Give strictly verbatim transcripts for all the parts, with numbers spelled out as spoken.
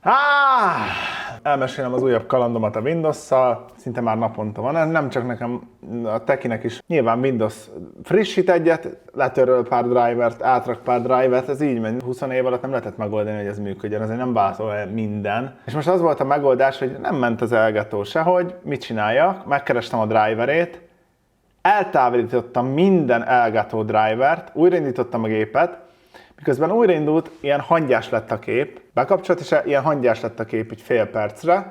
Ah! Elmesélem az újabb kalandomat a Windows-szal, szinte már naponta van, nem csak nekem, a tekinek is. Nyilván Windows frissít egyet, letöröl pár drivert, átrak pár drivert, ez így megy. húsz év alatt nem lehetett megoldani, hogy ez működjön, azért nem változol minden. És most az volt a megoldás, hogy nem ment az elgató sehogy, mit csináljak, megkerestem a driverét, eltávolítottam minden elgató drivert, újraindítottam a gépet, miközben újraindult, ilyen hangyás lett a kép, bekapcsolt, és ilyen hangyás lett a kép egy fél percre.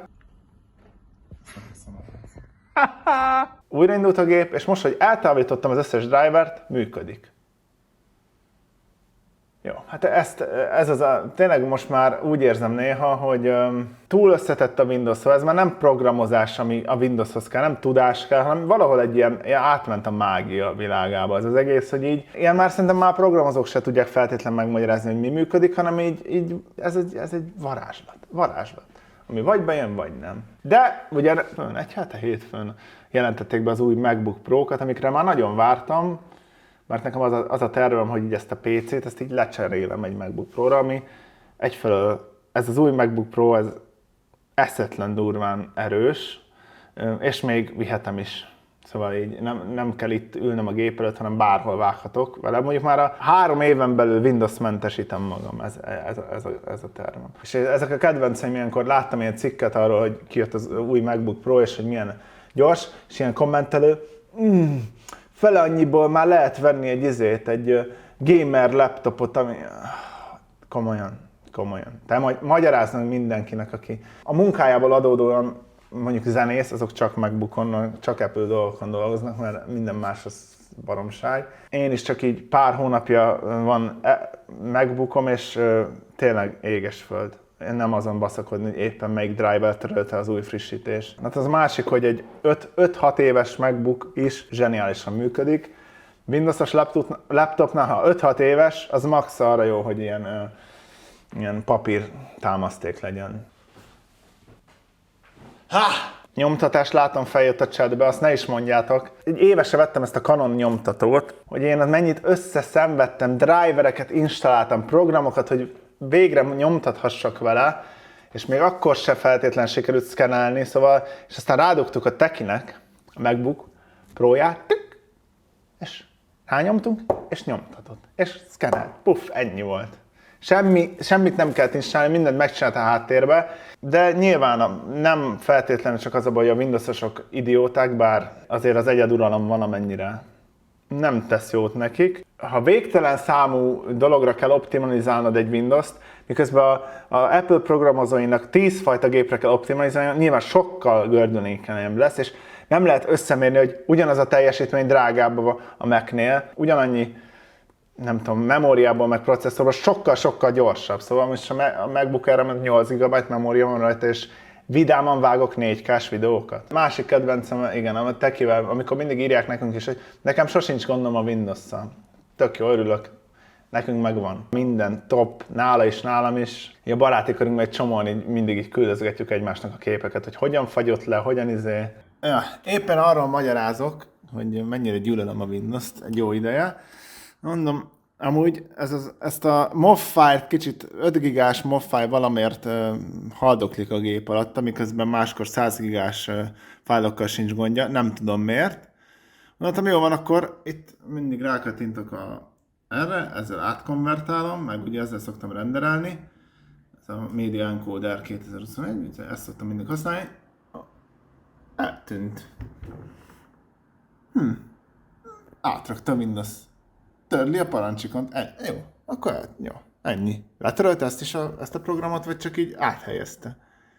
Újraindult a gép, és most, hogy eltávolítottam az összes drivert, működik. Jó, hát ezt, ez az a, tényleg most már úgy érzem néha, hogy um, túl összetett a Windows, szóval ez már nem programozás, ami a Windowshoz kell, nem tudás kell, hanem valahol egy ilyen, ilyen átment a mágia világába az az egész, hogy így, ilyen már szerintem már programozók se tudják feltétlenül megmagyarázni, hogy mi működik, hanem így, így ez, egy, ez egy varázslat, varázslat, ami vagy bejön, vagy nem. De ugye egy hete hétfőn jelentették be az új MacBook Pro-kat, amikre már nagyon vártam, mert nekem az a, az a tervem, hogy így ezt a pé cét, ezt így lecserélem egy MacBook Pro-ra, ami egyfelől, ez az új MacBook Pro, ez eszetlen durván erős, és még vihetem is. Szóval így nem, nem kell itt ülnöm a gép előtt, hanem bárhol vághatok vele. Mondjuk már a három éven belül Windows-mentesítem magam, ez, ez, ez, a, ez a tervem. És ezek a kedvenceim, ilyenkor láttam ilyen cikket arról, hogy kijött az új MacBook Pro, és hogy milyen gyors, és ilyen kommentelő, mm, fele annyiból már lehet venni egy izét, egy gamer laptopot, ami... Komolyan, komolyan. Te majd magyaráznak mindenkinek, aki a munkájából adódóan, mondjuk zenész, azok csak MacBookon, csak Apple dolgokon dolgoznak, mert minden más az baromság. Én is csak így pár hónapja van MacBookom, és tényleg éges föld. Én nem azon baszakodni, hogy éppen melyik driver törölte az új frissítés. Hát az másik, hogy egy öt-hat éves MacBook is zseniálisan működik. Windows-os laptop, laptopnál, ha öt-hat éves, az max arra jó, hogy ilyen, ilyen papír támaszték legyen. Ha! Nyomtatás, látom, feljött a chatbe, azt ne is mondjátok. Egy évese vettem ezt a Canon nyomtatót, hogy én mennyit összeszenvedtem, drivereket installáltam, programokat, hogy végre nyomtathassak vele, és még akkor se feltétlenül sikerült szkennelni, szóval, és aztán rádugtuk a tekinek, a MacBook Pro-ját, és rányomtunk, és nyomtatott, és szkennelt. Puff, ennyi volt. Semmi, semmit nem kellett installálni, mindent megcsinálta a háttérbe, de nyilván a, nem feltétlenül csak az a baj, hogy a Windows-osok idióták, bár azért az egyeduralom van, amennyire nem tesz jót nekik. Ha végtelen számú dologra kell optimalizálnod egy Windows-t, miközben a, a Apple programozóinak tíz fajta gépre kell optimalizálni, nyilván sokkal gördülékenyebb lesz, és nem lehet összemérni, hogy ugyanaz a teljesítmény drágább a Mac-nél, ugyanannyi, nem tudom, memóriából meg processzorból sokkal-sokkal gyorsabb. Szóval most a MacBook Air-re nyolc gigabyte memória van rajta, és vidáman vágok négy kás videókat. Másik kedvencem, igen, a tekivel, amikor mindig írják nekünk is, hogy nekem sosincs gondom a Windows-szal. Tök jó, örülök. Nekünk megvan. Minden top, nála is, nálam is. A baráti körünkben egy csomóan így mindig így küldözgetjük egymásnak a képeket, hogy hogyan fagyott le, hogyan izé. Ja, éppen arról magyarázok, hogy mennyire gyűlölöm a Windows-t egy jó ideje. Mondom, amúgy ez az, ezt a mov file-t, kicsit öt gigás mov file valamiért uh, haldoklik a gép alatt, miközben máskor száz gigás uh, fájlokkal sincs gondja, nem tudom miért. Mondtam, jó van, akkor itt mindig rákattintok a, erre, ezzel átkonvertálom, meg ugye ezzel szoktam renderelni. Ez a Media Encoder kétezer-huszonegy, ezt szoktam mindig használni. Eltűnt. Hm. Átraktam Windows. Törli a parancsikont. E, jó, akkor el, jó, ennyi. Letörölte ezt is a, ezt a programot, vagy csak így áthelyezte?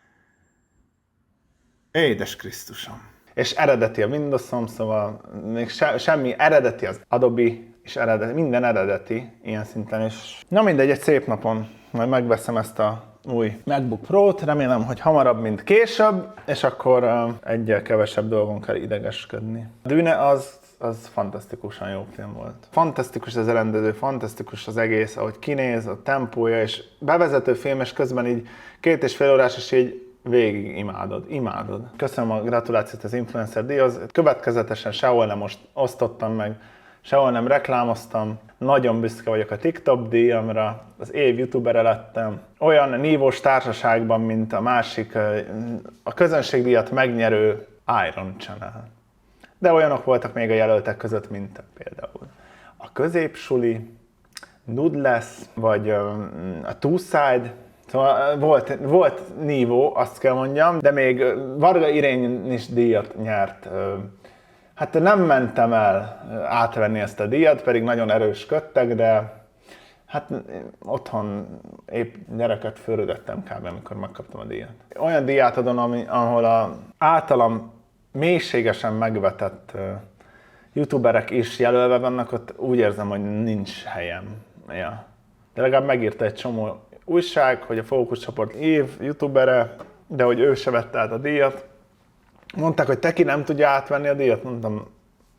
Édes Krisztusom. És eredeti a Windows-om, szóval még se, semmi eredeti az Adobe, és eredeti, minden eredeti ilyen szinten is. Na mindegy, egy szép napon majd megveszem ezt a új MacBook Pro-t, remélem, hogy hamarabb, mint később, és akkor uh, egyel kevesebb dolgon kell idegeskedni. A Dune az az fantasztikusan jó film volt. Fantasztikus az elrendező, fantasztikus az egész, ahogy kinéz, a tempója, és bevezető film, és közben így két és fél órás, és így végig imádod, imádod. Köszönöm a gratulációt az Influencer díjhoz, következetesen sehol nem most osztottam meg, sehol nem reklámoztam. Nagyon büszke vagyok a TikTok díjamra, az év youtubere lettem. Olyan nívós társaságban, mint a másik, a közönségdíjat megnyerő Iron Channel. De olyanok voltak még a jelöltek között, mint például a Középsuli, Nudless, vagy a Two Side. Szóval volt, volt nívó, azt kell mondjam, de még Varga Irény is díjat nyert. Hát nem mentem el átvenni ezt a díjat, pedig nagyon erősködtek, de hát otthon épp gyereket fölrödettem kb. Amikor megkaptam a díjat. Olyan díját adom, ami, ahol a általam mélységesen megvetett uh, youtuberek is jelölve vannak, ott úgy érzem, hogy nincs helyem. Ja. De legalább megírta egy csomó újság, hogy a Fókusz csoport év youtubere, de hogy ő se vette át a díjat. Mondták, hogy Teki nem tudja átvenni a díjat, mondtam,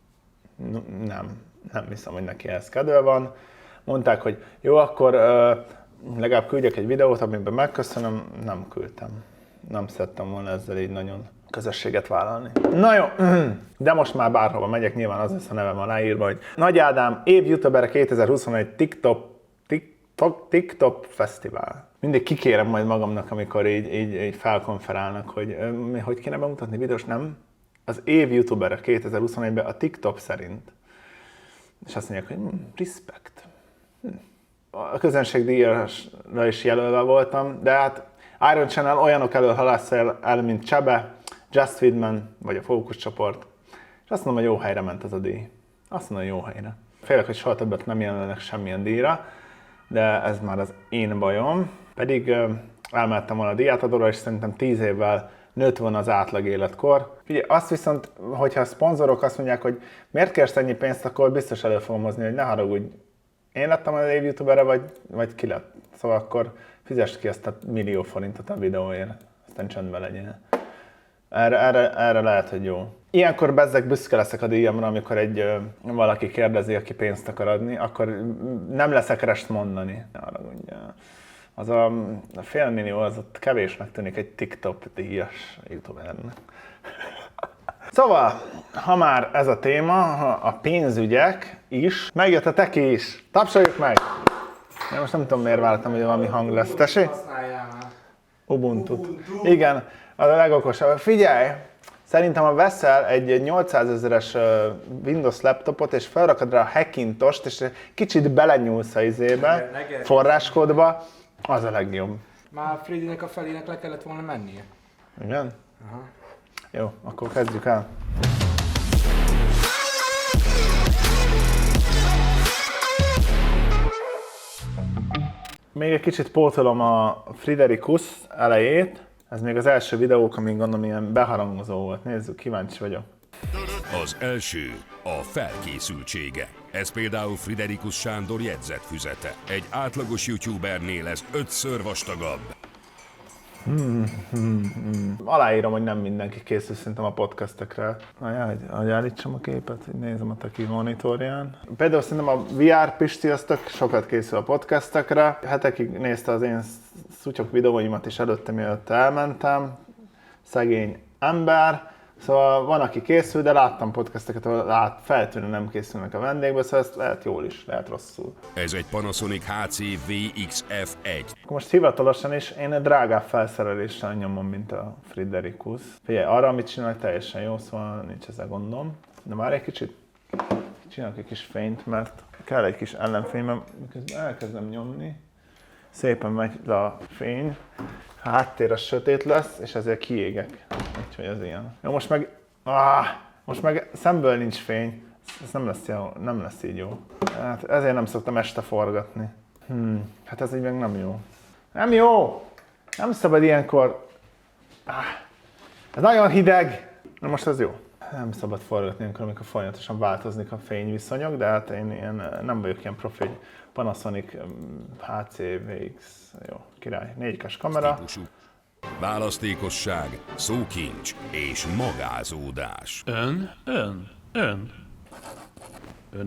nem, nem hiszem, hogy neki ehhez kedve van. Mondták, hogy jó, akkor uh, legalább küldjek egy videót, amiben megköszönöm, nem küldtem. Nem szerettem volna ezzel így nagyon közösséget vállalni. Na jó, de most már bárhova megyek, nyilván az lesz a nevem aláírva, hogy Nagy Ádám év youtuber kétezer-huszonegy TikTok, TikTok, TikTok Fesztivál. Mindig kikérem majd magamnak, amikor így, így, így felkonferálnak, hogy hogy kéne bemutatni videós, nem? Az év youtuber kétezer-huszonegyben a TikTok szerint. És azt mondják, hogy hm, respect. Hm. A közönségdíjra is jelölve voltam, de hát Iron Channel olyanok elől halássza el, mint Csebe, Just Feedman, vagy a Fókusz csoport. És azt mondom, hogy jó helyre ment ez a díj. Azt mondom, hogy jó helyre. Félek, hogy soha többet nem jelölnek semmilyen díjra, de ez már az én bajom. Pedig uh, elmehettem volna a díjátadóra, és szerintem tíz évvel nőtt volna az átlag életkor. Ugye azt viszont, hogyha a szponzorok azt mondják, hogy miért kérsz ennyi pénzt, akkor biztos elő fogom hozni, hogy ne haragudj, én lettem az év youtubere, vagy, vagy ki lett. Szóval akkor fizest ki ezt a millió forintot a videóért, aztán csöndben legyen. Erre, erre, erre lehet, hogy jó. Ilyenkor bezzeg büszke leszek a díjamra, amikor egy ö, valaki kérdezi, aki pénzt akar adni, akkor nem leszek rest mondani. Arra mondja, az a, a fél millió az ott kevésnek tűnik egy TikTok díjas youtubernek. Szóval, ha már ez a téma, a pénzügyek is, megjött a Teki is. Tapsoljuk meg! Én most nem tudom, miért vártam, hogy valami hang lesz. Tessék? Ubuntu. Igen, az a legokosabb. Figyelj! Szerintem, ha veszel egy nyolcszázezeres Windows laptopot, és felrakod rá a Hackintost, és kicsit belenyúlsz a izébe, forráskódba, az a legjobb. Már Freddynek a felének le kellett volna mennie. Igen? Aha. Jó, akkor kezdjük el. Még egy kicsit pótolom a Friderikus elejét. Ez még az első videók, amíg gondolom ilyen beharangozó volt. Nézzük, kíváncsi vagyok. Az első a felkészültsége. Ez például Friderikus Sándor jegyzetfüzete. Egy átlagos youtubernél ez ötször vastagabb. Hmm, hmm, hmm. Aláírom, hogy nem mindenki készül szerintem a podcastekre. Ajaj, hogy állítsam a képet, hogy nézem a Teki monitorján. Például szerintem a vé er Pisti az tök sokat készül a podcastekre. Hetekig nézte az én szutyok videóimat is előtte, mielőtt elmentem. Szegény ember. Szóval van, aki készül, de láttam podcasteket, ahol lát, feltűnően nem készülnek a vendégbe, szóval ezt lehet jól is, lehet rosszul. Ez egy Panasonic há cé vé iksz ef egy. Most hivatalosan is én drágább felszereléssel nyomom, mint a Friderikus. Figyelj, arra, amit csinálok, teljesen jó, szóval nincs ezzel gondom. De már egy kicsit csinálok egy kis fényt, mert kell egy kis ellenfény, mert miközben elkezdem nyomni, szépen megy a fény, a háttér az sötét lesz, és ezért kiégek. Úgyhogy ez ilyen. Jó, most meg, áh, most meg szemből nincs fény, ez nem lesz, jó, nem lesz így jó. Hát ezért nem szoktam este forgatni. Hmm, hát ez így meg nem jó. Nem jó! Nem szabad ilyenkor... Ah, ez nagyon hideg! Na most ez jó. Nem szabad forgatni ilyenkor, amikor folyamatosan változnak a fényviszonyok, de hát én ilyen, nem vagyok ilyen profi, egy Panasonic há cé vé iksz, jó, király, négy kás kamera. Típusú. Választékosság, szókincs és magázódás. Ön, ön, ön. Önök,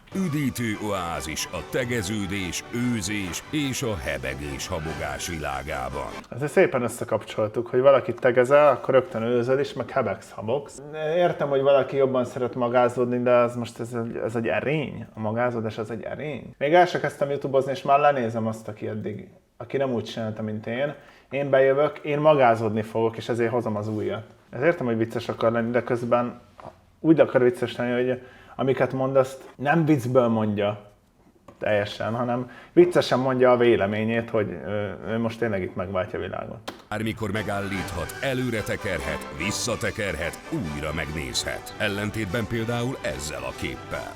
Üdítő oázis a tegeződés, őzés és a hebegés habogás világában. Ezért szépen összekapcsoltuk, hogy valakit tegezel, akkor rögtön őzöl is, meg hebegsz, habogsz. Értem, hogy valaki jobban szeret magázódni, de az most ez, ez egy erény. A magázódás az egy erény. Még el se kezdtem youtubozni, és már lenézem azt, aki eddig, aki nem úgy csinálta, mint én. Én bejövök, én magázódni fogok, és ezért hozom az újat. Ez értem, hogy vicces akar lenni, de közben úgy akar vicces lenni, hogy amiket mond, azt nem viccből mondja teljesen, hanem viccesen mondja a véleményét, hogy ő most tényleg itt megváltja a világot. Bármikor megállíthat, előre tekerhet, visszatekerhet, újra megnézhet. Ellentétben például ezzel a képpel.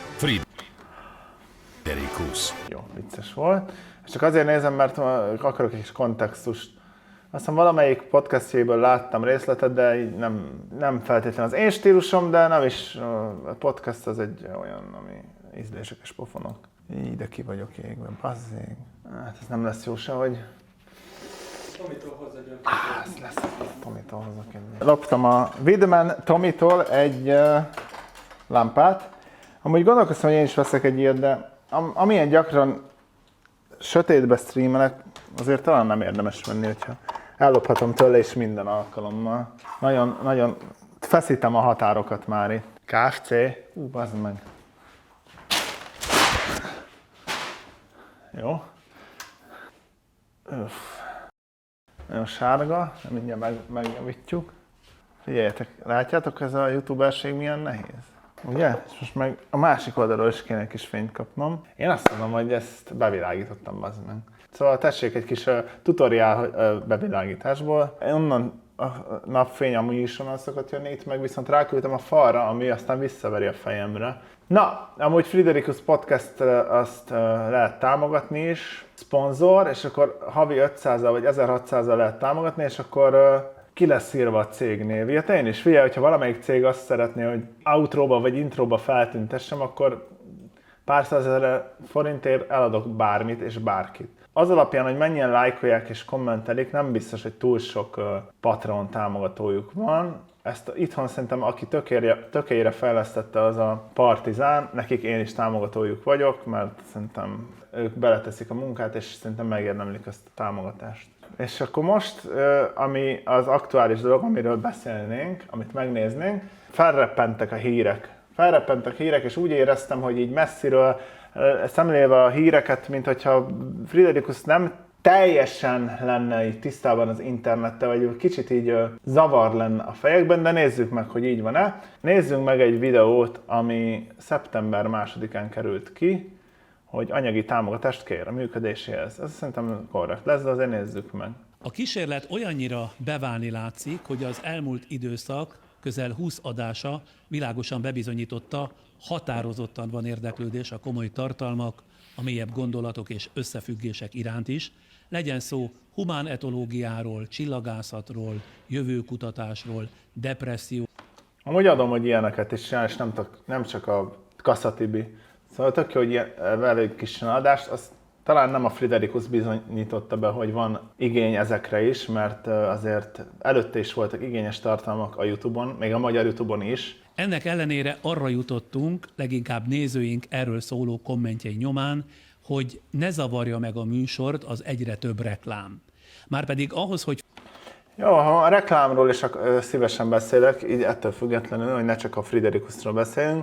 Friderikus. Jó, vicces volt. És csak azért nézem, mert akarok egy kis kontextust. Aztán valamelyik podcastjéből láttam részletet, de így nem, nem feltétlenül az én stílusom, de nem is. A podcast az egy olyan, ami ízlések és pofonok. Így, de ki vagyok égben, bazzég. Hát ez nem lesz jó sehogy. Tomitól hozz egy olyan Ah, ez lesz. Tomitól hozok egy. Loptam a Widman Tomitól egy uh, lámpát. Amúgy gondolkoztam, hogy én is veszek egy ilyet, de am, amilyen gyakran sötétbe streamelek, azért talán nem érdemes venni, hogyha ellophatom tőle is minden alkalommal. Nagyon, nagyon feszítem a határokat már itt. ká ef cé? Ú, bazd meg. Jó. Öff. Nagyon sárga, de mindjárt meg, megjavítjuk. Figyeljetek, látjátok, ez a youtuberség milyen nehéz? Ugye? És most meg a másik oldalról is kéne egy kis fényt kapnom. Én azt mondom, hogy ezt bevilágítottam, bazd meg. Szóval tessék egy kis uh, tutoriál uh, bevilágításból. Onnan a napfény amúgy is onnan szokott jönni, itt meg viszont ráküldtem a falra, ami aztán visszaveri a fejemre. Na, amúgy Friderikus Podcast uh, azt uh, lehet támogatni is, szponzor, és akkor havi ötszázzal vagy ezerhatszázzal lehet támogatni, és akkor uh, ki lesz írva a cégnév. Ja, én is figyelj, hogyha valamelyik cég azt szeretné, hogy outróba vagy intróba feltüntessem, akkor pár százezer forintért eladok bármit és bárkit. Az alapján, hogy mennyien lájkolják és kommentelik, nem biztos, hogy túl sok uh, Patreon támogatójuk van. Ezt itthon szerintem, aki tökére, tökére fejlesztette, az a Partizán, nekik én is támogatójuk vagyok, mert szerintem ők beleteszik a munkát, és szerintem megérdemlik ezt a támogatást. És akkor most, ami az aktuális dolog, amiről beszélnénk, amit megnéznénk, felreppentek a hírek. Felreppentek a hírek, és úgy éreztem, hogy így messziről szemlélve a híreket, mint hogyha Friderikus nem teljesen lenne így tisztában az internettel, vagy kicsit így zavar lenne a fejekben, de nézzük meg, hogy így van-e. Nézzünk meg egy videót, ami szeptember másodikán került ki, hogy anyagi támogatást kér a működéséhez. Ez szerintem korrekt lesz, de azért nézzük meg. A kísérlet olyannyira beválni látszik, hogy az elmúlt időszak közel húsz adása világosan bebizonyította, határozottan van érdeklődés a komoly tartalmak, a mélyebb gondolatok és összefüggések iránt is, legyen szó humánetológiáról, csillagászatról, jövőkutatásról, depresszió. Amúgy adom, hogy ilyeneket is csinál, és nem, nem csak a Kasszatibi. Szóval tök jó, hogy ilyen, velük kis adást, azt talán nem a Friderikus bizonyította be, hogy van igény ezekre is, mert azért előtte is voltak igényes tartalmak a YouTube-on, még a magyar YouTube-on is. Ennek ellenére arra jutottunk, leginkább nézőink erről szóló kommentjei nyomán, hogy ne zavarja meg a műsort az egyre több reklám. Márpedig ahhoz, hogy... Jó, ha a reklámról is szívesen beszélek, így ettől függetlenül, hogy ne csak a Friderikusról beszélünk.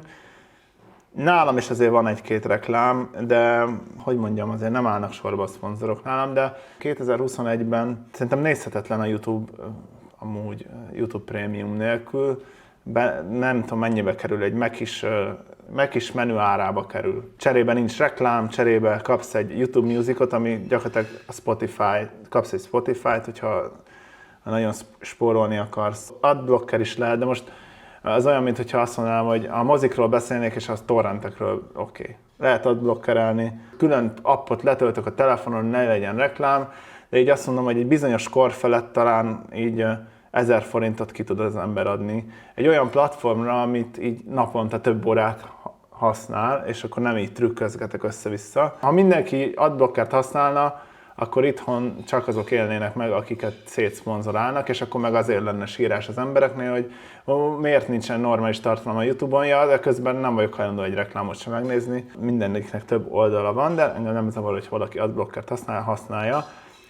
Nálam is azért van egy-két reklám, de hogy mondjam, azért nem állnak sorba a szponzorok nálam, de kétezer-huszonegyben szerintem nézhetetlen a YouTube, amúgy YouTube Premium nélkül. Be, nem tudom mennyibe kerül, egy Mac is, Mac is menü árába kerül. Cserébe nincs reklám, cserébe kapsz egy YouTube Musicot, ami gyakorlatilag a Spotify, kapsz egy Spotify-t, hogyha nagyon spórolni akarsz. Adblocker is lehet, de most az olyan, mintha azt mondanám, hogy a mozikról beszélnék, és az torrentekről oké. Okay. Lehet adblockerelni, külön appot letöltök a telefonon, ne legyen reklám, de így azt mondom, hogy egy bizonyos kor felett talán így ezer forintot ki tud az ember adni. Egy olyan platformra, amit így naponta több órát használ, és akkor nem így trükközgetek össze-vissza. Ha mindenki adblockert használna, akkor itthon csak azok élnének meg, akiket szétszponzorálnak, és akkor meg azért lenne sírás az embereknél, hogy ó, miért nincsen normális tartalom a YouTube-on, ja, de közben nem vagyok hajlandó egy reklámot sem megnézni. Mindeniknek több oldala van, de engem nem zavar, hogy valaki adblockert használ, használja.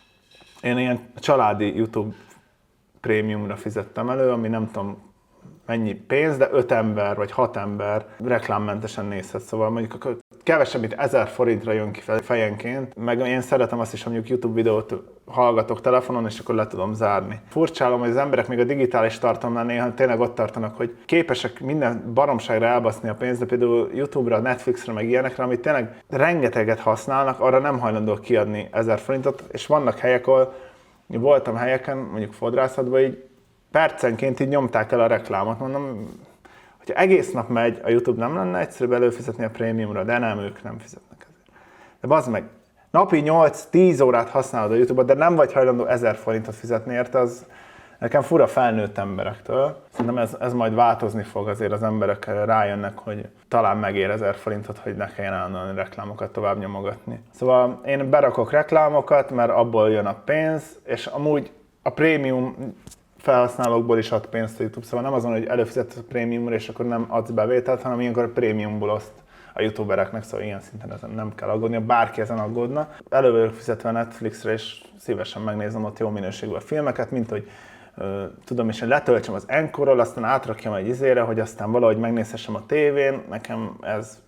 Én ilyen családi YouTube prémiumra fizettem elő, ami nem tudom mennyi pénz, de öt ember vagy hat ember reklámmentesen nézhet, szóval mondjuk kevesebb, mint ezer forintra jön ki fejenként, meg én szeretem azt is, hogy mondjuk YouTube videót hallgatok telefonon, és akkor le tudom zárni. Furcsálom, hogy az emberek még a digitális tartalomnál néha tényleg ott tartanak, hogy képesek minden baromságra elbaszni a pénzt, de például YouTube-ra, Netflixre, meg ilyenekre, amit tényleg rengeteget használnak, arra nem hajlandóak kiadni ezer forintot, és vannak helyek, ahol voltam helyeken, mondjuk fodrászatban, így percenként így nyomták el a reklámot, mondom, hogyha egész nap megy, a YouTube nem lenne egyszerűbb előfizetni a prémiumra, de nem, ők nem fizetnek ezért. De bazd meg, napi nyolc-tíz órát használod a YouTube-ot, de nem vagy hajlandó ezer forintot fizetni érte, az nekem fura felnőtt emberektől. Szerintem ez, ez majd változni fog, azért az emberek rájönnek, hogy talán megér ezer forintot, hogy ne kelljen állandóan reklámokat tovább nyomogatni. Szóval én berakok reklámokat, mert abból jön a pénz, és amúgy a prémium felhasználókból is ad pénzt a YouTube, szóval nem azon, hogy előfizetsz a prémiumra, és akkor nem adsz bevételt, hanem ilyenkor a prémiumból azt a youtubereknek, szóval ilyen szinten ezen nem kell aggódni, bárki ezen aggódna. Elő vagyok fizetve Netflixre, és szívesen megnézem ott jó minőségű a filmeket, mint hogy uh, tudom is, hogy letöltsem az Encore-ról, aztán átrakjam egy izére, hogy aztán valahogy megnézhessem a tévén, nekem ez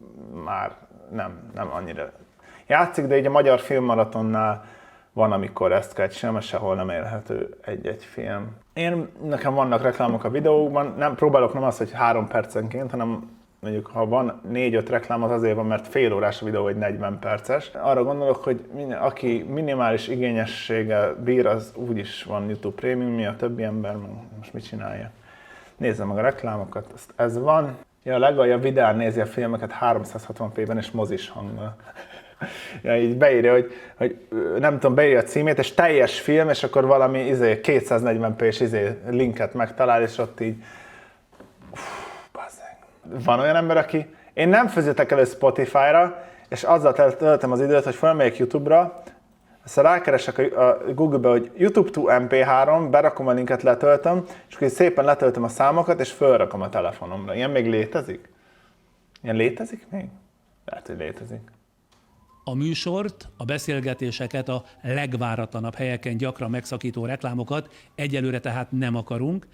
már nem, nem annyira játszik, de így a magyar filmmaratonnál van, amikor ezt kell csinálni, mert sehol nem élhető egy-egy film. Én, nekem vannak reklámok a videókban, nem, próbálok nem az, hogy három percenként, hanem mondjuk ha van négy-öt reklám, az azért van, mert fél órás a videó, vagy negyven perces. Arra gondolok, hogy minden, aki minimális igényességgel bír, az úgyis van YouTube Premium, mi a többi ember, most mit csinálja? Nézze meg a reklámokat, ezt, ez van. Ja, a legaljabb videán nézi a filmeket háromszázhatvan pé-ben és mozis hanggal. Ja, így beírja, hogy, hogy nem tudom, beírja a címét, és teljes film, és akkor valami izé, kétszáznegyven pé-s izé, linket megtalál, és ott így... Uff, bazzeg. Van olyan ember, aki... Én nem fizetek elő Spotify-ra, és azzal töltöm az időt, hogy felmegyek YouTube-ra, aztán rákeresek a Google-be, hogy YouTube to em pé három, berakom a linket, letöltöm, és akkor szépen letöltöm a számokat, és felrakom a telefonomra. Ilyen még létezik? Ilyen létezik még? Lehet, hogy létezik. A műsort, a beszélgetéseket, a legváratlanabb helyeken gyakran megszakító reklámokat egyelőre tehát nem akarunk.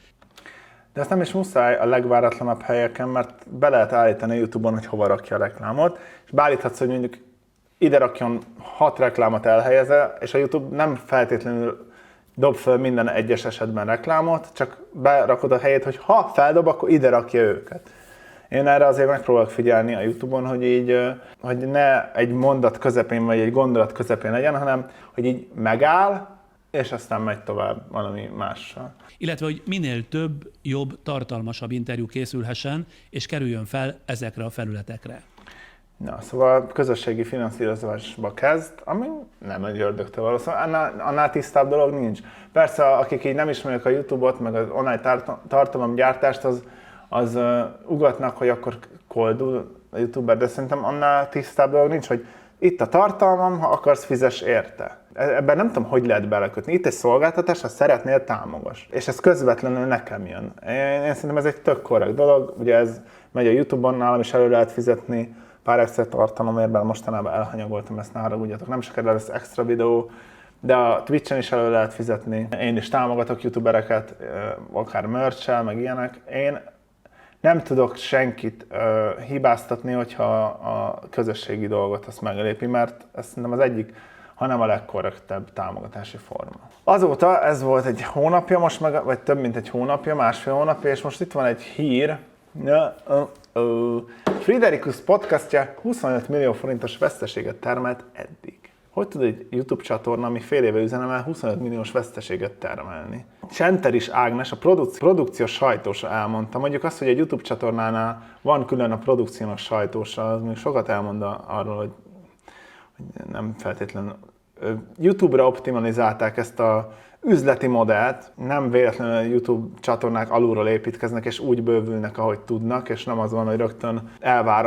De ezt nem is muszáj a legváratlanabb helyeken, mert be lehet állítani a YouTube-on, hogy hova rakja a reklámot, és beállíthatsz, hogy mondjuk ide rakjon hat reklámot elhelyezve, és a YouTube nem feltétlenül dob fel minden egyes esetben reklámot, csak berakod a helyét, hogy ha feldob, akkor ide rakja őket. Én erre azért megpróbálok figyelni a YouTube-on, hogy így, hogy ne egy mondat közepén, vagy egy gondolat közepén legyen, hanem hogy így megáll, és aztán megy tovább valami mással. Illetve, hogy minél több, jobb, tartalmasabb interjú készülhessen, és kerüljön fel ezekre a felületekre. Na, szóval közösségi finanszírozásba kezd, ami nem egy ördögtől való, szóval annál, annál tisztább dolog nincs. Persze, akik így nem ismerik a YouTube-ot, meg az online tartalomgyártást, az az uh, ugatnak, hogy akkor koldul a youtuber, de szerintem annál tisztább dolog nincs, hogy itt a tartalmam, ha akarsz, fizess érte. Ebben nem tudom, hogy lehet belekötni. Itt egy szolgáltatás, ha szeretnél, támogass. És ez közvetlenül nekem jön. Én, én szerintem ez egy tök korrekt dolog, ugye ez megy a YouTube-on, nálam is elő lehet fizetni pár extra tartalomért, bár mostanában elhanyagoltam ezt, ne haragudjatok, nem sokára lesz extra videó, de a Twitch-en is elő lehet fizetni. Én is támogatok youtubereket, akár merch-el, meg ilyenek. Én nem tudok senkit uh, hibáztatni, hogyha a közösségi dolgot azt meglépi, mert ez szerintem az egyik, hanem a legkorrektebb támogatási forma. Azóta ez volt egy hónapja, most meg, vagy több mint egy hónapja, másfél hónapja, és most itt van egy hír. Uh, uh, uh. Friderikus podcastja huszonöt millió forintos veszteséget termelt eddig. Hogy tud egy YouTube csatorna, ami fél éve üzemel, huszonöt milliós veszteséget termelni? Csenteris Ágnes, a produkci- produkciós sajtósa elmondta, mondjuk azt, hogy egy YouTube csatornánál van külön a produkciós sajtósa, az még sokat elmond arról, hogy, hogy nem feltétlenül YouTube-ra optimalizálták ezt a üzleti modellt, nem véletlenül a YouTube csatornák alulról építkeznek, és úgy bővülnek, ahogy tudnak, és nem az van, hogy rögtön elvárom, hogy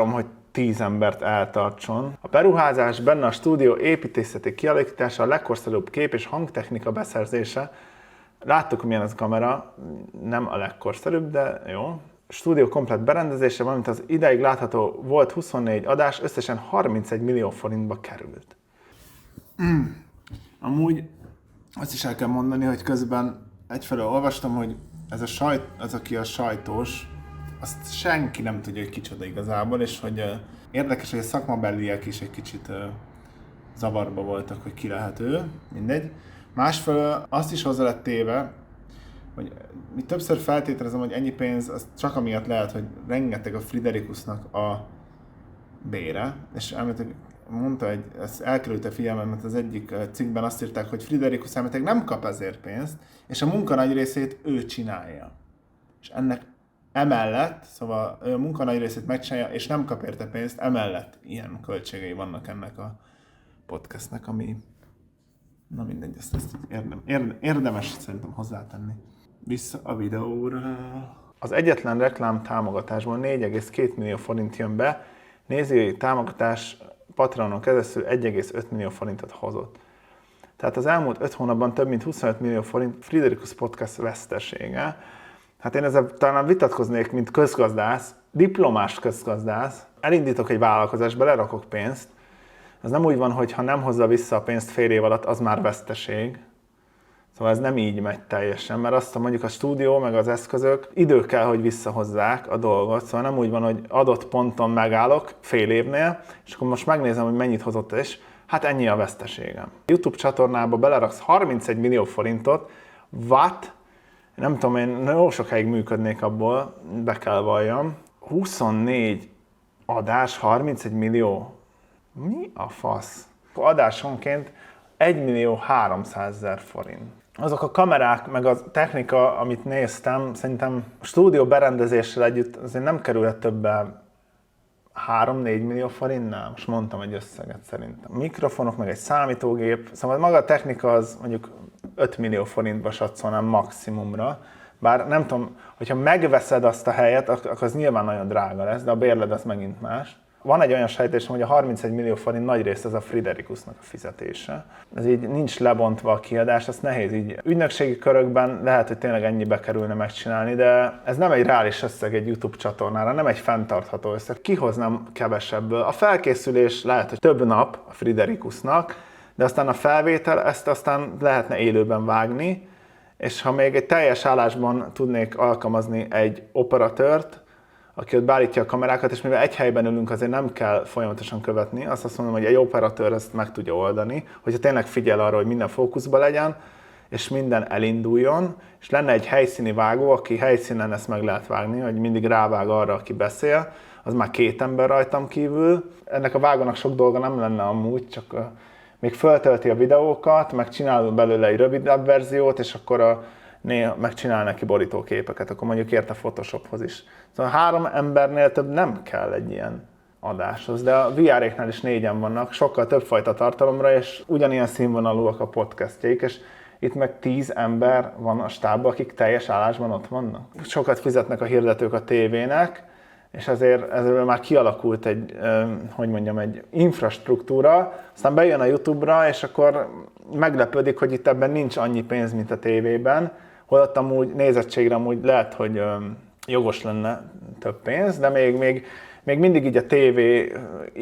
tíz embert eltartson. A beruházás benne a stúdió építészeti kialakítása, a legkorszerűbb kép- és hangtechnika beszerzése. Láttuk, milyen az a kamera, nem a legkorszerűbb, de jó. Stúdió komplett berendezése, valamint az ideig látható volt huszonnégy adás, összesen harmincegy millió forintba került. Mm. Amúgy azt is el kell mondani, hogy közben egyfelől olvastam, hogy ez a sajt, az, aki a sajtós, azt senki nem tudja, hogy kicsoda igazából, és hogy uh, érdekes, hogy a szakmabeliek is egy kicsit uh, zavarba voltak, hogy ki lehet ő, mindegy. Másfelől azt is hozzá lett téve, hogy mi többször feltételezem, hogy ennyi pénz, az csak amiatt lehet, hogy rengeteg a Friderikusnak a bére, és elméletileg mondta, hogy ez elkerült a figyelmemet, az egyik cikkben azt írták, hogy Friderikus elméletileg nem kap ezért pénzt, és a munka nagy részét ő csinálja. És ennek emellett, szóval ő a munka nagy részét megcsinálja, és nem kap érte pénzt, emellett ilyen költségei vannak ennek a podcastnek, ami na mindegy, ezt, ezt érdem, érdem, érdemes szerintem hozzátenni. Vissza a videóra. Az egyetlen reklám támogatásból négy egész két millió forint jön be, nézői támogatás Patreonon keresztül egy egész öt millió forintot hozott. Tehát az elmúlt öt hónapban több mint huszonöt millió forint Friderikus Podcast vesztesége. Hát én ezzel talán vitatkoznék, mint közgazdász, diplomás közgazdász. Elindítok egy vállalkozást, belerakok pénzt. Ez nem úgy van, hogy ha nem hozza vissza a pénzt fél év alatt, az már veszteség. Szóval ez nem így megy teljesen, mert azt mondjuk a stúdió meg az eszközök idő kell, hogy visszahozzák a dolgot. Szóval nem úgy van, hogy adott ponton megállok fél évnél, és akkor most megnézem, hogy mennyit hozott, és hát ennyi a veszteségem. A YouTube csatornába beleraksz harmincegy millió forintot, what? Nem tudom, én jó sokáig működnék abból, be kell valljam. huszonnégy adás, harmincegy millió. Mi a fasz? Adásonként egy millió háromszázezer forint. Azok a kamerák, meg a technika, amit néztem, szerintem a stúdió berendezéssel együtt azért nem kerülhet többe három-négy millió forintnál. Most mondtam egy összeget szerintem. Mikrofonok, meg egy számítógép, szóval maga a technika az mondjuk öt millió forintba satszolnám maximumra. Bár nem tudom, hogyha megveszed azt a helyet, akkor az nyilván nagyon drága lesz, de a bérled az megint más. Van egy olyan sejtésem, hogy a harmincegy millió forint nagy részt ez a Friderikusnak a fizetése. Ez így nincs lebontva a kiadás, azt nehéz így. Ügynökségi körökben lehet, hogy tényleg ennyibe kerülne megcsinálni, de ez nem egy reális összeg egy YouTube csatornára, nem egy fenntartható összeg. Kihoznám kevesebből. A felkészülés lehet, hogy több nap a Friderikusnak, de aztán a felvétel, ezt aztán lehetne élőben vágni, és ha még egy teljes állásban tudnék alkalmazni egy operatőrt, aki ott beállítja a kamerákat, és mivel egy helyben ülünk, azért nem kell folyamatosan követni. Azt azt mondom, hogy egy operatőr ezt meg tudja oldani, hogyha tényleg figyel arra, hogy minden fókuszban legyen, és minden elinduljon, és lenne egy helyszíni vágó, aki helyszínen ezt meg lehet vágni, hogy mindig rávág arra, aki beszél, az már két ember rajtam kívül. Ennek a vágónak sok dolga nem lenne amúgy, csak még föltölti a videókat, meg csinál belőle egy rövidebb verziót, és akkor a néha megcsinál neki borítóképeket, akkor mondjuk érte Photoshophoz is. Szóval három embernél több nem kell egy ilyen adáshoz, de a vé er-éknál is négyen vannak, sokkal több fajta tartalomra, és ugyanilyen színvonalúak a podcastjaik, és itt meg tíz ember van a stábban, akik teljes állásban ott vannak. Sokat fizetnek a hirdetők a tévének, és ezért ezzel már kialakult egy, hogy mondjam, egy infrastruktúra, aztán bejön a YouTube-ra, és akkor meglepődik, hogy itt ebben nincs annyi pénz, mint a tévében, holott amúgy nézettségre amúgy lehet, hogy jogos lenne több pénz, de még, még, még mindig így a tévé,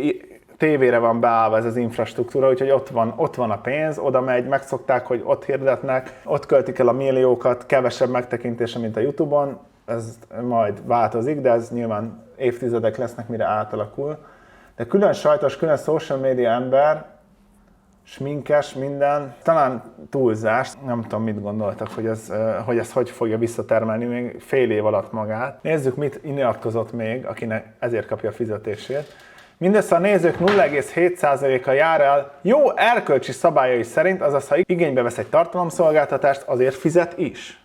tévére van beállva ez az infrastruktúra, úgyhogy ott van, ott van a pénz, oda megy, megszokták, hogy ott hirdetnek, ott költik el a milliókat, kevesebb megtekintése, mint a YouTube-on, ez majd változik, de ez nyilván évtizedek lesznek, mire átalakul. De külön sajtos, külön social media ember, sminkes, minden, talán túlzás, nem tudom, mit gondoltak, hogy ez, hogy ez hogy fogja visszatermelni még fél év alatt magát. Nézzük, mit nyilatkozott még, akinek ezért kapja a fizetését. Mindössze a nézők nulla egész hét százaléka jár el jó erkölcsi szabályai szerint, azaz ha igénybe vesz egy tartalomszolgáltatást, azért fizet is.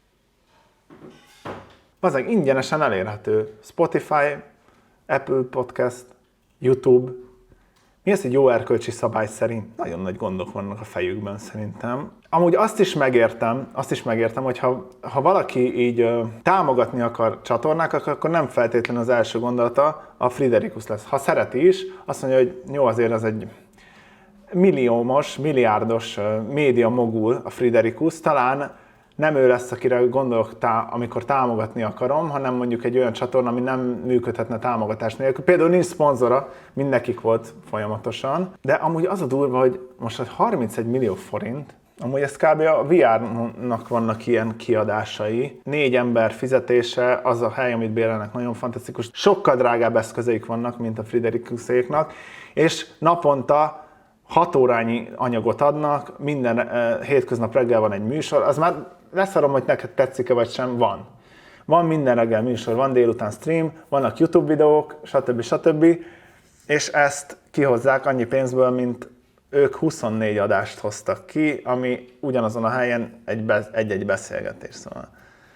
Azaz ingyenesen elérhető. Spotify, Apple Podcast, YouTube, Mi az, egy jó erkölcsi szabály szerint? Nagyon nagy gondok vannak a fejükben szerintem. Amúgy azt is megértem, azt is megértem, hogy ha, ha valaki így ö, támogatni akar csatornákat, akkor nem feltétlenül az első gondolata a Friderikus lesz. Ha szereti is, azt mondja, hogy jó, azért az egy milliómos, milliárdos ö, média mogul a Friderikus, talán nem ő lesz, akire gondolok, tá- amikor támogatni akarom, hanem mondjuk egy olyan csatorna, ami nem működhetne támogatás nélkül. Például nincs szponzora, mindnekik volt folyamatosan. De amúgy az a durva, hogy most harmincegy millió forint, amúgy ez kb. A vé er-nak vannak ilyen kiadásai. Négy ember fizetése, az a hely, amit bérelnek, nagyon fantasztikus. Sokkal drágább eszközeik vannak, mint a Friderikuséknak, és naponta hat órányi anyagot adnak, minden uh, hétköznap reggel van egy műsor, az már leszarom, hogy neked tetszik-e vagy sem, van. Van minden reggel műsor, van délután stream, vannak YouTube videók, stb. stb. És ezt kihozzák annyi pénzből, mint ők huszonnégy adást hoztak ki, ami ugyanazon a helyen egy-egy beszélgetés. Szóval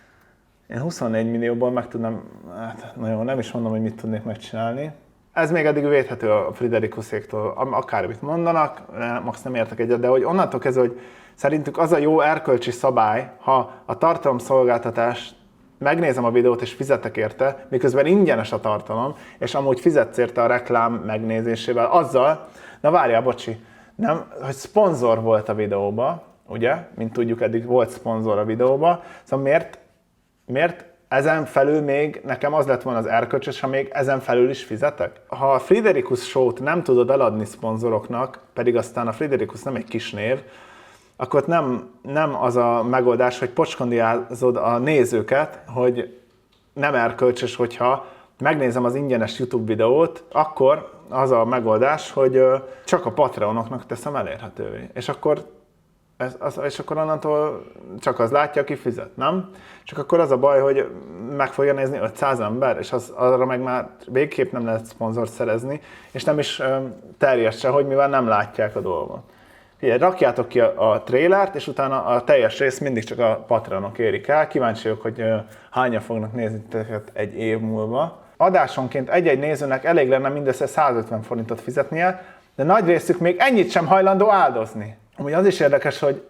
én huszonnégy millióból meg tudnám, hát nagyon nem is mondom, hogy mit tudnék megcsinálni. Ez még eddig védhető a Friderikuséktól, akármit mondanak, max nem értek egyet, de hogy onnantól kezdve, hogy szerintük az a jó erkölcsi szabály, ha a tartalomszolgáltatás, megnézem a videót és fizetek érte, miközben ingyenes a tartalom, és amúgy fizetsz érte a reklám megnézésével, azzal, na várjál, bocsi, nem, hogy szponzor volt a videóba, ugye, mint tudjuk, eddig volt szponzor a videóba, szóval miért, miért ezen felül még nekem az lett volna az erkölcsös, ha még ezen felül is fizetek? Ha a Friderikus Show-t nem tudod eladni szponzoroknak, pedig aztán a Friderikus nem egy kis név, akkor nem, nem az a megoldás, hogy pocskondiázod a nézőket, hogy nem erkölcsös, hogyha megnézem az ingyenes YouTube videót, akkor az a megoldás, hogy csak a Patreonoknak teszem elérhetővé. És akkor, ez, az, és akkor onnantól csak az látja, aki fizet, nem? Csak akkor az a baj, hogy meg fogja nézni ötszáz ember, és az, arra meg már végképp nem lehet szponzort szerezni, és nem is terjed se, hogy mivel nem látják a dolgot. Figyelj, rakjátok ki a, a trailert, és utána a teljes rész mindig csak a Patreonok érik el. Kíváncsi vagyok, hogy uh, hányan fognak nézni teket egy év múlva. Adásonként egy-egy nézőnek elég lenne mindössze százötven forintot fizetnie, de nagy részük még ennyit sem hajlandó áldozni. Amúgy az is érdekes, hogy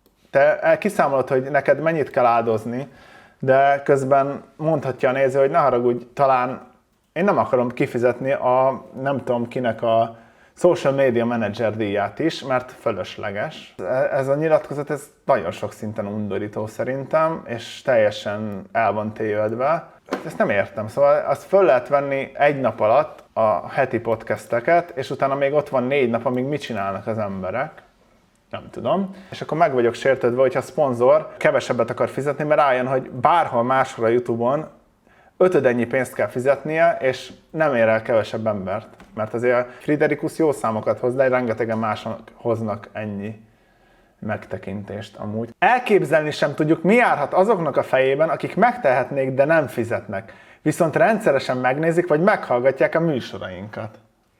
te kiszámolod, hogy neked mennyit kell áldozni, de közben mondhatja a néző, hogy ne haragudj, talán én nem akarom kifizetni a nem tudom kinek a social media manager díját is, mert fölösleges. Ez a nyilatkozat, ez nagyon sok szinten undorító szerintem, és teljesen el van tévedve. Ezt nem értem, szóval azt föl lehet venni egy nap alatt a heti podcasteket, és utána még ott van négy nap, amíg mit csinálnak az emberek. Nem tudom. És akkor meg vagyok sértődve, hogyha a szponzor kevesebbet akar fizetni, mert rájön, hogy bárhol máshol a YouTube-on ötödennyi pénzt kell fizetnie, és nem ér el kevesebb embert. Mert azért a Friderikus jó számokat hoz, de rengetegen mások hoznak ennyi megtekintést amúgy. Elképzelni sem tudjuk, mi járhat azoknak a fejében, akik megtehetnék, de nem fizetnek. Viszont rendszeresen megnézik, vagy meghallgatják a műsorainkat.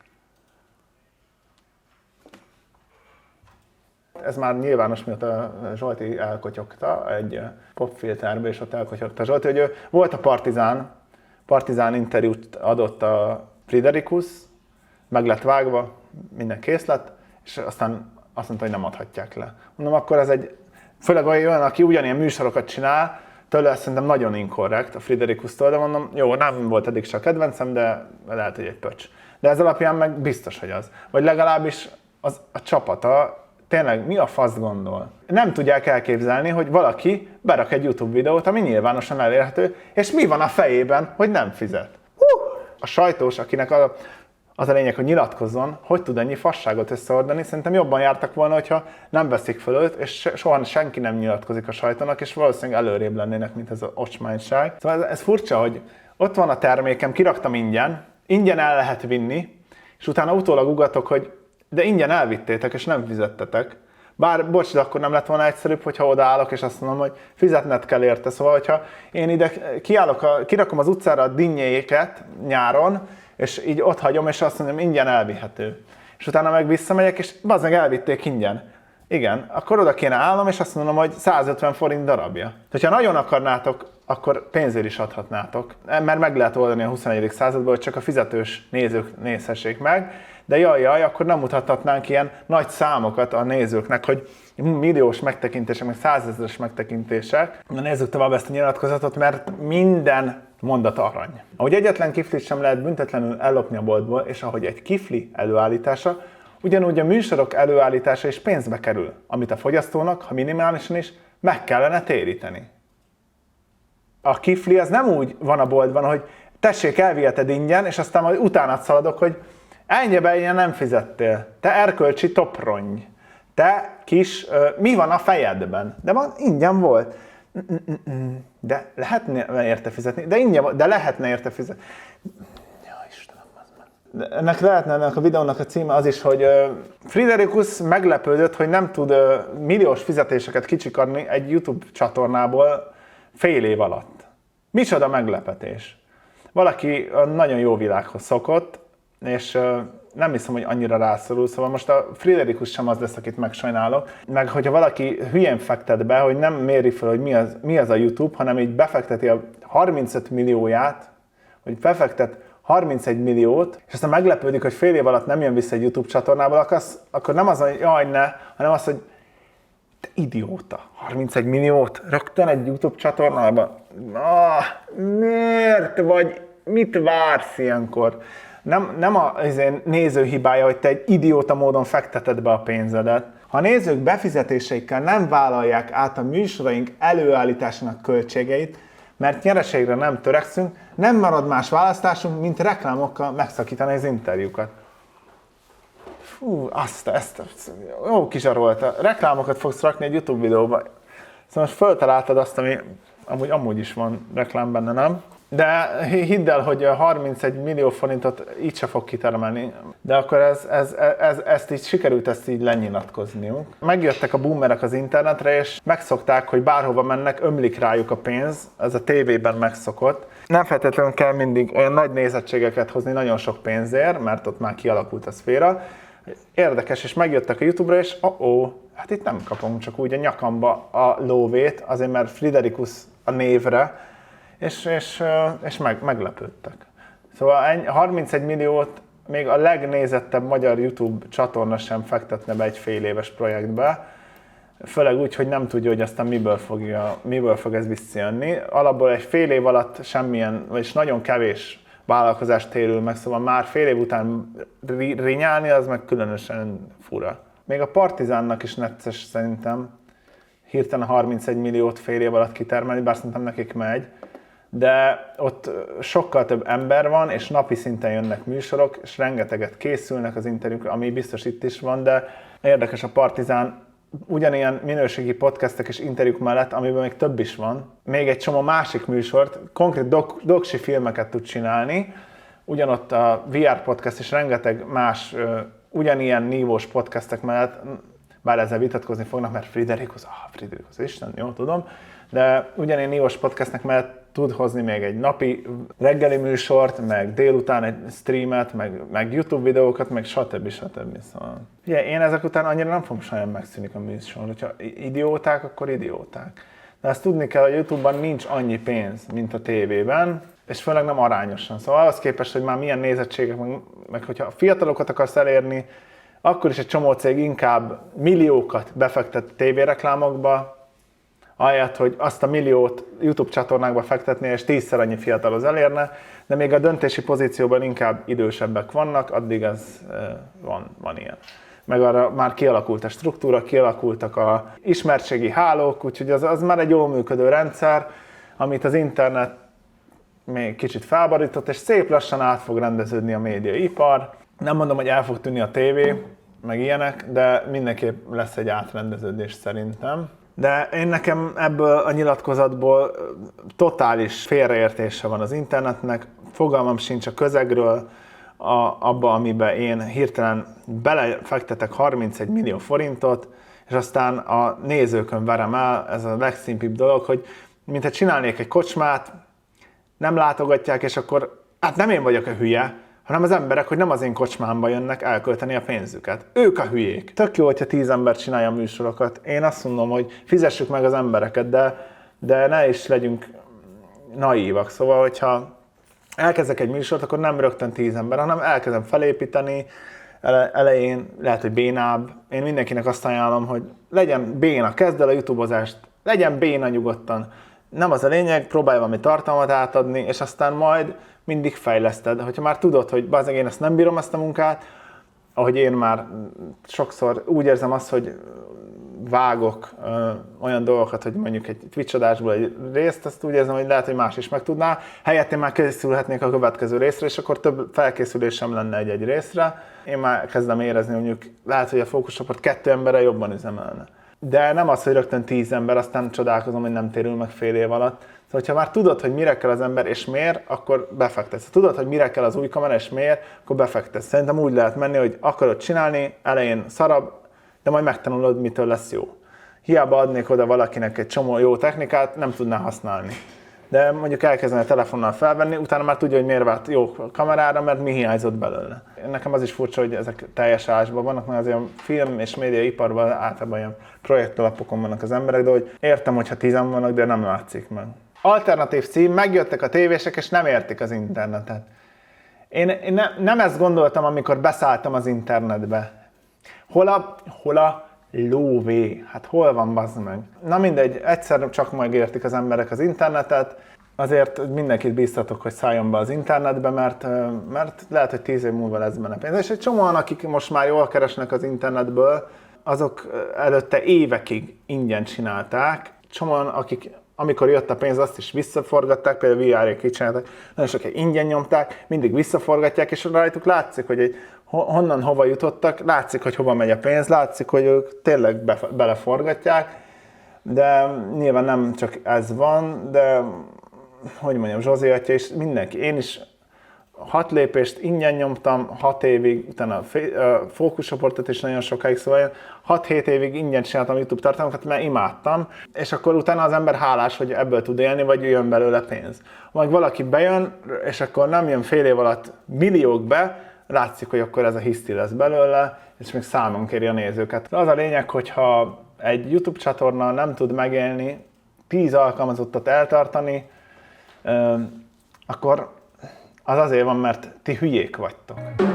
Ez már nyilvános, mióta Zsolti elkotyogta egy popfilterbe, és ott elkotyogta Zsolti, hogy ő volt a Partizán, Partizán interjút adott a Friderikus, meg lett vágva, minden kész lett, és aztán azt mondta, hogy nem adhatják le. Mondom, akkor ez egy, főleg olyan, aki ugyanilyen műsorokat csinál, tőle szerintem nagyon inkorrekt a Friderikusztól, de mondom, jó, nem volt eddig se a kedvencem, de lehet, hogy egy pöcs. De ez alapján meg biztos, hogy az. Vagy legalábbis az, a csapata, tényleg mi a fasz gondol? Nem tudják elképzelni, hogy valaki berak egy YouTube videót, ami nyilvánosan elérhető, és mi van a fejében, hogy nem fizet. Hú! A sajtós, akinek a, az a lényeg, hogy nyilatkozzon, hogy tud ennyi fasságot összeordani, szerintem jobban jártak volna, hogyha nem veszik föl őt, és soha senki nem nyilatkozik a sajtónak, és valószínűleg előrébb lennének, mint ez az ocsmányság. Szóval ez, ez furcsa, hogy ott van a termékem, kiraktam ingyen, ingyen el lehet vinni, és utána utólag ugatok, hogy de ingyen elvittétek, és nem fizettetek. Bár, bocs, de akkor nem lett volna egyszerűbb, hogyha odaállok, és azt mondom, hogy fizetned kell érte. Szóval, hogyha én ide kiállok a, kirakom az utcára a dinnyéket nyáron, és így ott hagyom, és azt mondom, ingyen elvihető. És utána meg visszamegyek, és bazdmeg elvitték ingyen. Igen, akkor oda kéne állnom, és azt mondom, hogy százötven forint darabja. Ha nagyon akarnátok, akkor pénzért is adhatnátok. Mert meg lehet oldani a huszonegyedik században, hogy csak a fizetős nézők nézhessék meg, de jaj, jaj, akkor nem mutathatnánk ilyen nagy számokat a nézőknek, hogy milliós megtekintések, meg százezeres megtekintések. Na nézzük tovább ezt a nyilatkozatot, mert minden mondat arany. Ahogy egyetlen kiflit sem lehet büntetlenül ellopni a boltból, és ahogy egy kifli előállítása, ugyanúgy a műsorok előállítása is pénzbe kerül, amit a fogyasztónak, ha minimálisan is, meg kellene téríteni. A kifli az nem úgy van a boltban, hogy tessék, elviheted ingyen, és aztán majd utánad szaladok, hogy ennyibe ilyen nem fizettél. Te erkölcsi toprony. Te kis, mi van a fejedben? De van, ingyen volt. De lehetne érte fizetni? De ingyen volt, de lehetne érte fizetni. Ja, Istenem, az meg. De ennek lehetne, ennek a videónak a címe az is, hogy Friderikus meglepődött, hogy nem tud milliós fizetéseket kicsikarni egy YouTube csatornából fél év alatt. Micsoda meglepetés. Valaki nagyon jó világhoz szokott, és nem hiszem, hogy annyira rászorul, szóval most a Friderikus sem az lesz, akit megsajnálok. Meg hogyha valaki hülyén fektet be, hogy nem méri fel, hogy mi az, mi az a YouTube, hanem így befekteti a harmincöt millióját, hogy befektet harmincegy milliót, és aztán meglepődik, hogy fél év alatt nem jön vissza egy YouTube csatornából, akkor, az, akkor nem az, hogy jaj, ne, hanem az, hogy te idióta, harmincegy milliót rögtön egy YouTube csatornában? Ah, miért vagy, mit vársz ilyenkor? Nem, nem a néző hibája, hogy te egy idióta módon fekteted be a pénzedet. Ha a nézők befizetéseikkel nem vállalják át a műsoraink előállításának költségeit, mert nyereségre nem törekszünk, nem marad más választásunk, mint reklámokkal megszakítani az interjúkat. Fú, azt, ezt, jó kizsarolta. Reklámokat fogsz rakni egy YouTube videóba. Szóval most föltaláltad azt, ami amúgy, amúgy is van reklám benne, nem? De hidd el, hogy harmincegy millió forintot így se fog kitermelni. De akkor ez, ez, ez, ezt így sikerült ezt így lenyilatkozniuk. Megjöttek a boomerek az internetre, és megszokták, hogy bárhova mennek, ömlik rájuk a pénz. Ez a tévében megszokott. Nem feltétlenül kell mindig olyan nagy nézettségeket hozni nagyon sok pénzért, mert ott már kialakult a szféra. Érdekes, és megjöttek a YouTube-ra, és oh-oh, hát itt nem kapunk csak úgy a nyakamba a lóvét, azért mert Friderikus a névre, és, és, és meg, meglepődtek. Szóval harmincegy milliót még a legnézettebb magyar YouTube csatorna sem fektetne be egy fél éves projektbe, főleg úgy, hogy nem tudja, hogy aztán miből, fogja, miből fog ez visszajönni. Alapból egy fél év alatt semmilyen, vagyis nagyon kevés vállalkozás térül meg, szóval már fél év után rinyálni, az meg különösen fura. Még a Partizánnak is necces szerintem hirtelen harmincegy milliót fél év alatt kitermelni, bár szerintem nekik megy, de ott sokkal több ember van, és napi szinten jönnek műsorok, és rengeteget készülnek az interjúk, ami biztos itt is van, de érdekes a Partizán ugyanilyen minőségi podcastek és interjúk mellett, amiben még több is van, még egy csomó másik műsort, konkrét dok, doksi filmeket tud csinálni, ugyanott a vé er podcast és rengeteg más ugyanilyen nívós podcastek mellett, bár ezzel vitatkozni fognak, mert Friderikus, ah, Friderikus Isten, jó, tudom, de ugyanilyen nívós podcastnek mellett tud hozni még egy napi reggeli műsort, meg délután egy streamet, meg, meg YouTube videókat, meg stb. stb. Szóval. Ugye, én ezek után annyira nem fogom saján megszűnik a műsor, hogyha idióták, akkor idióták. De azt tudni kell, hogy YouTube-ban nincs annyi pénz, mint a tévében, és főleg nem arányosan. Szóval ahhoz képest, hogy már milyen nézettségek, meg, meg hogyha fiatalokat akarsz elérni, akkor is egy csomó cég inkább milliókat befektet tévéreklámokba, ahelyett, hogy azt a milliót YouTube csatornákba fektetni, és tízszer annyi fiatalhoz elérne, de még a döntési pozícióban inkább idősebbek vannak, addig ez van, van ilyen. Meg arra már kialakult a struktúra, kialakultak a ismertségi hálók, úgyhogy az, az már egy jól működő rendszer, amit az internet még kicsit felborított, és szép lassan át fog rendeződni a médiaipar. Nem mondom, hogy el fog tűnni a tévé, meg ilyenek, de mindenképp lesz egy átrendeződés szerintem. De én nekem ebből a nyilatkozatból totális félreértése van az internetnek, fogalmam sincs a közegről, a, abba, amiben én hirtelen belefektetek harmincegy millió forintot, és aztán a nézőkön verem el, ez a legszimpibb dolog, hogy mintha csinálnék egy kocsmát, nem látogatják, és akkor, hát nem én vagyok a hülye, hanem az emberek, hogy nem az én kocsmámba jönnek elkölteni a pénzüket. Ők a hülyék. Tök jó, hogyha tíz ember csinálja a műsorokat. Én azt mondom, hogy fizessük meg az embereket, de, de ne is legyünk naívak. Szóval, hogyha elkezdek egy műsort, akkor nem rögtön tíz ember, hanem elkezdem felépíteni, ele- elején, lehet, hogy bénább. Én mindenkinek azt ajánlom, hogy legyen béna, kezd el a youtubozást, legyen béna nyugodtan. Nem az a lényeg, próbálj valami tartalmat átadni, és aztán majd mindig fejleszted. Hogyha már tudod, hogy bazdmeg én ezt nem bírom, ezt a munkát, ahogy én már sokszor úgy érzem azt, hogy vágok ö, olyan dolgokat, hogy mondjuk egy Twitch adásból egy részt, azt úgy érzem, hogy lehet, hogy más is meg tudná. Helyett én már készülhetnék a következő részre, és akkor több felkészülésem lenne egy-egy részre. Én már kezdem érezni, mondjuk lehet, hogy a fókuszcsoport kettő emberre jobban üzemelne. De nem az, hogy rögtön tíz ember, aztán csodálkozom, hogy nem térül meg fél év alatt. Szóval, ha már tudod, hogy mire kell az ember és miért, akkor befektetsz. Ha tudod, hogy mire kell az új kamera és miért, akkor befektetsz. Szerintem úgy lehet menni, hogy akarod csinálni, elején szarabb, de majd megtanulod, mitől lesz jó. Hiába adnék oda valakinek egy csomó jó technikát, nem tudná használni. De mondjuk elkezdene telefonnal felvenni, utána már tudja, hogy miért vált jó kamerára, mert mi hiányzott belőle. Nekem az is furcsa, hogy ezek teljes állásban vannak, mert azért a film és médiaiparban általában ilyen projektalapokon vannak az emberek, de hogy értem, hogyha tizen vannak, de nem látszik meg. Alternatív cím, megjöttek a tévések, és nem értik az internetet. Én, én ne, nem ezt gondoltam, amikor beszálltam az internetbe. Hol a, hol a lóvé? Hát hol van, bazd meg? Na mindegy, egyszer csak megértik az emberek az internetet, azért mindenkit bíztatok, hogy szálljon be az internetbe, mert, mert lehet, hogy tíz év múlva lesz benne pénz. És egy csomóan, akik most már jól keresnek az internetből, azok előtte évekig ingyen csinálták. Csomóan, akik amikor jött a pénz, azt is visszaforgatták, például vé er-ék így csináltak, nagyon sokan ingyen nyomták, mindig visszaforgatják, és rajtuk látszik, hogy egy, honnan hova jutottak, látszik, hogy hova megy a pénz, látszik, hogy ők tényleg be, beleforgatják, de nyilván nem csak ez van, de hogy mondjam, Zsózi atya és mindenki, én is hat lépést ingyen nyomtam, hat évig, utána a fókuszcsoportot is nagyon sokáig, szóval hat-hét évig ingyen csináltam YouTube tartalmakat, mert imádtam, és akkor utána az ember hálás, hogy ebből tud élni, vagy jön belőle pénz. Vagy valaki bejön, és akkor nem jön fél év alatt milliók be, látszik, hogy akkor ez a hiszti lesz belőle, és még számon kéri a nézőket. Az a lényeg, hogyha egy YouTube csatorna nem tud megélni, tíz alkalmazottat eltartani, akkor az azért van, mert ti hülyék vagytok.